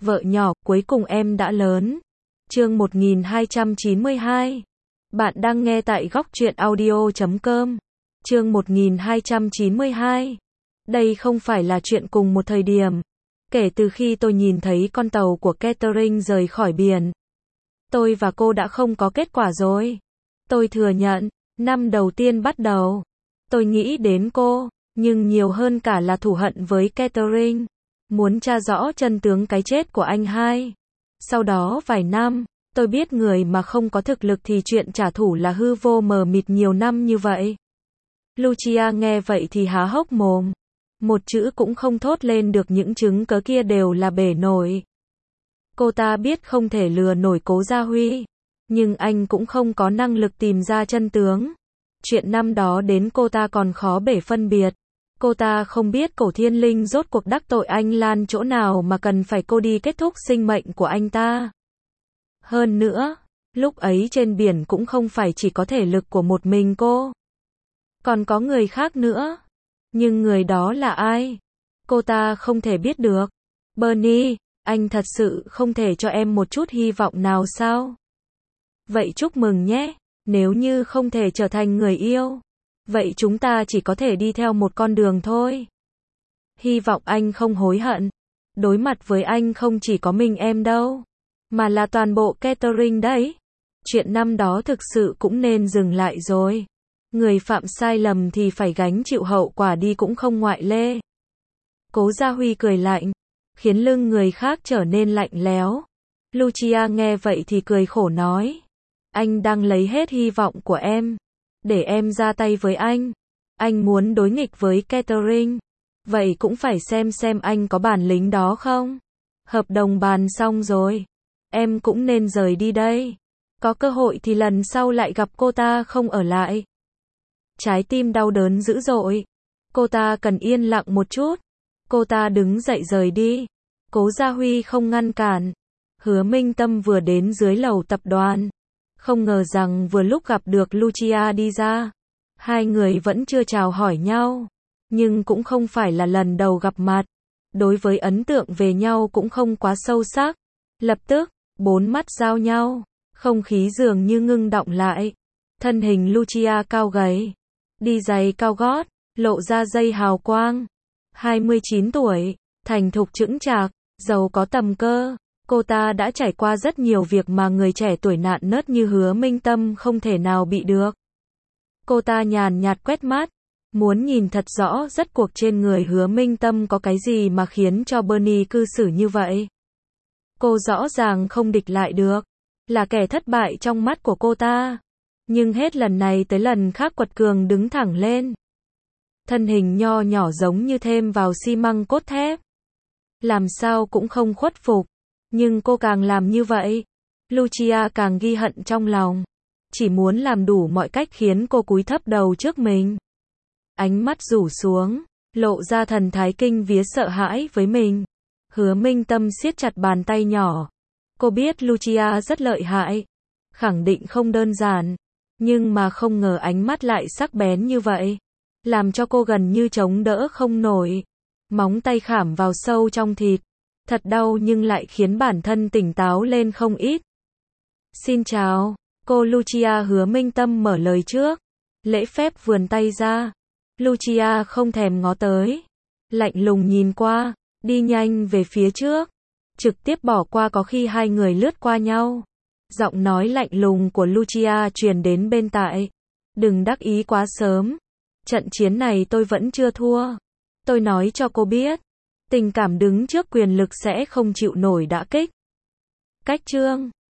Vợ nhỏ, cuối cùng em đã lớn. Chương 1292. Bạn đang nghe tại góc truyện audio.com. Chương 1292. Đây không phải là chuyện cùng một thời điểm. Kể từ khi tôi nhìn thấy con tàu của Catherine rời khỏi biển, tôi và cô đã không có kết quả rồi. Tôi thừa nhận, năm đầu tiên bắt đầu, tôi nghĩ đến cô, nhưng nhiều hơn cả là thù hận với Catherine. Muốn tra rõ chân tướng cái chết của anh hai. Sau đó vài năm, tôi biết người mà không có thực lực thì chuyện trả thù là hư vô mờ mịt nhiều năm như vậy. Lucia nghe vậy thì há hốc mồm. Một chữ cũng không thốt lên được, những chứng cớ kia đều là bể nổi. Cô ta biết không thể lừa nổi Cố Gia Huy, nhưng anh cũng không có năng lực tìm ra chân tướng. Chuyện năm đó đến cô ta còn khó bể phân biệt. Cô ta không biết Cổ Thiên Linh rốt cuộc đắc tội anh Lan chỗ nào mà cần phải cô đi kết thúc sinh mệnh của anh ta. Hơn nữa, lúc ấy trên biển cũng không phải chỉ có thể lực của một mình cô. Còn có người khác nữa. Nhưng người đó là ai? Cô ta không thể biết được. Bernie, anh thật sự không thể cho em một chút hy vọng nào sao? Vậy chúc mừng nhé. Nếu như không thể trở thành người yêu, vậy chúng ta chỉ có thể đi theo một con đường thôi. Hy vọng anh không hối hận. Đối mặt với anh không chỉ có mình em đâu, mà là toàn bộ Catherine đấy. Chuyện năm đó thực sự cũng nên dừng lại rồi. Người phạm sai lầm thì phải gánh chịu hậu quả đi, cũng không ngoại lệ. Cố Gia Huy cười lạnh, khiến lưng người khác trở nên lạnh lẽo. Lucia nghe vậy thì cười khổ nói, anh đang lấy hết hy vọng của em, để em ra tay với anh. Anh muốn đối nghịch với Catherine, vậy cũng phải xem anh có bản lĩnh đó không. Hợp đồng bàn xong rồi, em cũng nên rời đi đây. Có cơ hội thì lần sau lại gặp cô ta không ở lại. Trái tim đau đớn dữ dội. Cô ta cần yên lặng một chút. Cô ta đứng dậy rời đi. Cố Gia Huy không ngăn cản. Hứa Minh Tâm vừa đến dưới lầu tập đoàn. Không ngờ rằng vừa lúc gặp được Lucia đi ra. Hai người vẫn chưa chào hỏi nhau. Nhưng cũng không phải là lần đầu gặp mặt. Đối với ấn tượng về nhau cũng không quá sâu sắc. Lập tức, bốn mắt giao nhau. Không khí dường như ngưng đọng lại. Thân hình Lucia cao gầy, đi giày cao gót, lộ ra dây hào quang. 29 tuổi, thành thục chững chạc, giàu có tầm cơ. Cô ta đã trải qua rất nhiều việc mà người trẻ tuổi nạn nớt như Hứa Minh Tâm không thể nào bị được. Cô ta nhàn nhạt quét mắt, muốn nhìn thật rõ rốt cuộc trên người Hứa Minh Tâm có cái gì mà khiến cho Bernie cư xử như vậy. Cô rõ ràng không địch lại được, là kẻ thất bại trong mắt của cô ta. Nhưng hết lần này tới lần khác quật cường đứng thẳng lên. Thân hình nho nhỏ giống như thêm vào xi măng cốt thép. Làm sao cũng không khuất phục. Nhưng cô càng làm như vậy, Lucia càng ghi hận trong lòng. Chỉ muốn làm đủ mọi cách khiến cô cúi thấp đầu trước mình. Ánh mắt rủ xuống, lộ ra thần thái kinh vía sợ hãi với mình. Hứa Minh Tâm siết chặt bàn tay nhỏ. Cô biết Lucia rất lợi hại. Khẳng định không đơn giản. Nhưng mà không ngờ ánh mắt lại sắc bén như vậy. Làm cho cô gần như chống đỡ không nổi. Móng tay khảm vào sâu trong thịt. Thật đau nhưng lại khiến bản thân tỉnh táo lên không ít. Xin chào, cô Lucia. Hứa Minh Tâm mở lời trước. Lễ phép vườn tay ra. Lucia không thèm ngó tới. Lạnh lùng nhìn qua, đi nhanh về phía trước. Trực tiếp bỏ qua có khi hai người lướt qua nhau. Giọng nói lạnh lùng của Lucia truyền đến bên tai. Đừng đắc ý quá sớm. Trận chiến này tôi vẫn chưa thua. Tôi nói cho cô biết. Tình cảm đứng trước quyền lực sẽ không chịu nổi đả kích. Cách chương